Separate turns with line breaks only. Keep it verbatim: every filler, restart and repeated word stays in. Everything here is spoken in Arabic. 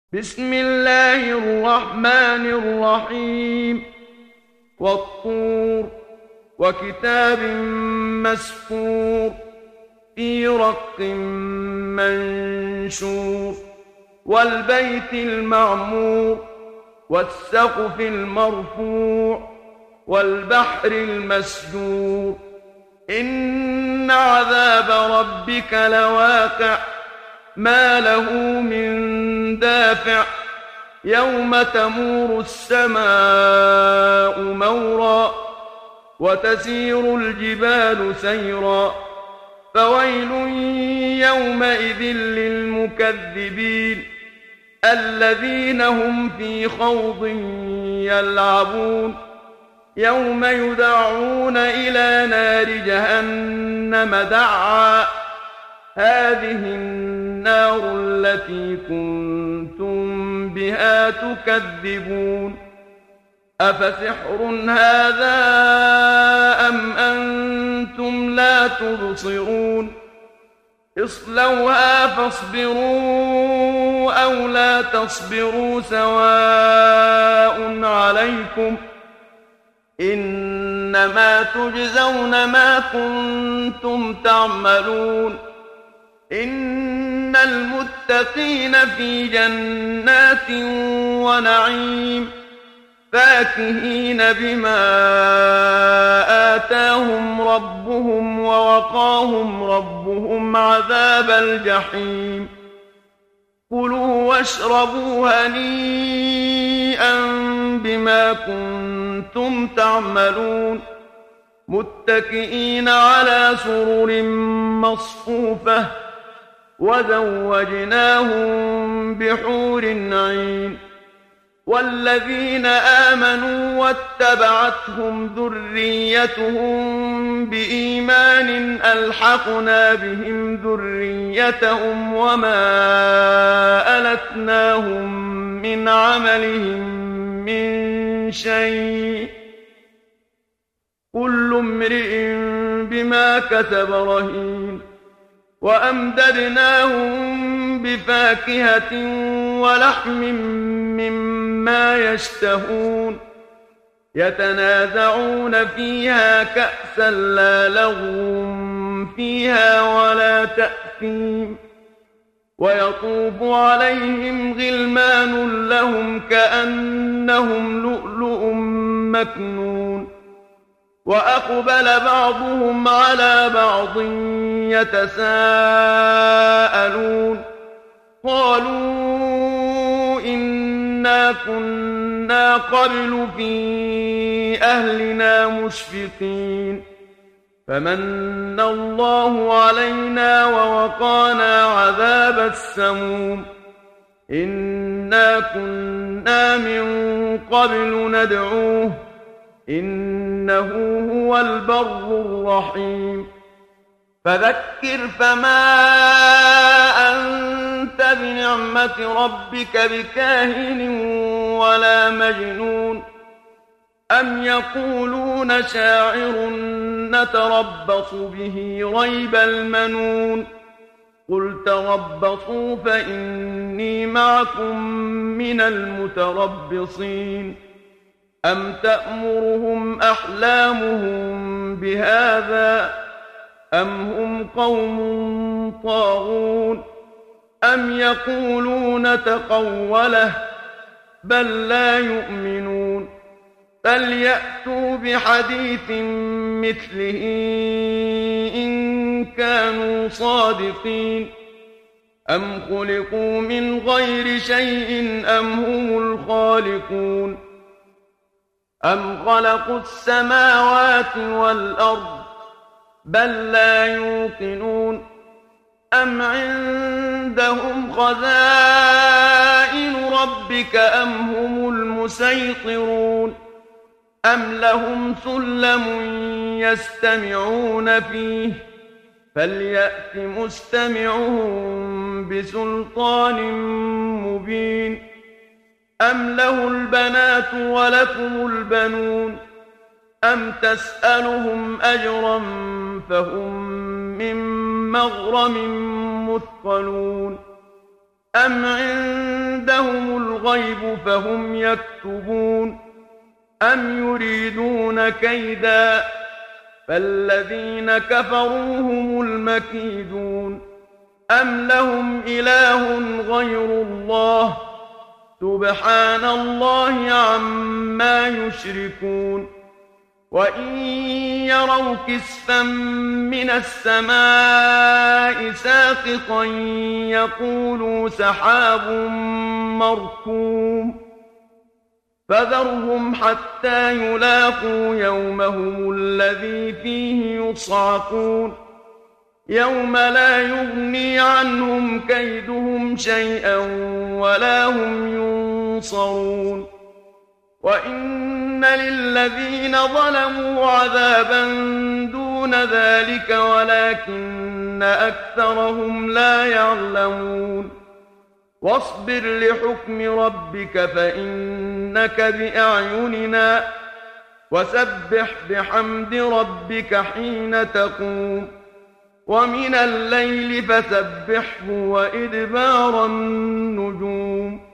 بسم الله الرحمن الرحيم. والطور وكتاب مسفور في رق منشور والبيت المعمور والسقف المرفوع والبحر المسجور إن عذاب ربك لواقع ما له من دافع يوم تمور السماء مورا وتسير الجبال سيرا فويل يومئذ للمكذبين الذين هم في خوض يلعبون يوم يدعون إلى نار جهنم دعا هذه النار التي كنتم بها تكذبون أفسحر هذا أم أنتم لا تبصرون اصلوها فاصبروا أو لا تصبروا سواء عليكم إنما تجزون ما كنتم تعملون إن المتقين في جنات ونعيم فاكهين بما آتاهم ربهم ووقاهم ربهم عذاب الجحيم كلوا واشربوا هنيئا بما كنتم تعملون متكئين على سرر مصفوفة وزوجناهم بحور عين والذين آمنوا واتبعتهم ذريتهم بإيمان ألحقنا بهم ذريتهم وما ألتناهم من عملهم من شيء كل امرئ بما كسب رهين وأمددناهم بفاكهة ولحم مما يشتهون يتنازعون فيها كأسا لا لغو فيها ولا تأثيم ويطوف عليهم غلمان لهم كأنهم لؤلؤ مكنون وأقبل بعضهم على بعض يتساءلون قالوا إنا كنا قبل في أهلنا مشفقين فمن الله علينا ووقانا عذاب السموم إنا كنا من قبل ندعوه إنه هو البر الرحيم فذكر فما أنت بنعمة ربك بكاهن ولا مجنون أم يقولون شاعر نتربص به ريب المنون قل تربصوا فإني معكم من المتربصين أم تأمرهم أحلامهم بهذا أم هم قوم طاغون أم يقولون تقوله بل لا يؤمنون فليأتوا بحديث مثله إن كانوا صادقين أم خلقوا من غير شيء أم هم الخالقون أم خلقوا السماوات والأرض بل لا يوقنون أم عندهم خزائن ربك أم هم المسيطرون أم لهم سلم يستمعون فيه فليأت مستمعهم بسلطان مبين أم له البنات ولكم البنون أم تسألهم أجرا فهم من مغرم مثقلون أم عندهم الغيب فهم يكتبون أم يريدون كيدا فالذين كفروا هم المكيدون أم لهم إله غير الله سبحان الله عما يشركون وإن يروا كسفا من السماء ساقطا يقولوا سحاب مركوم فذرهم حتى يلاقوا يومهم الذي فيه يصعقون يوم لا يغني عنهم كيدهم شيئا ولا هم ينصرون وإن للذين ظلموا عذابا دون ذلك ولكن أكثرهم لا يعلمون واصبر لحكم ربك فإنك بأعيننا وسبح بحمد ربك حين تقوم ومن الليل فسبحه وإدبار النجوم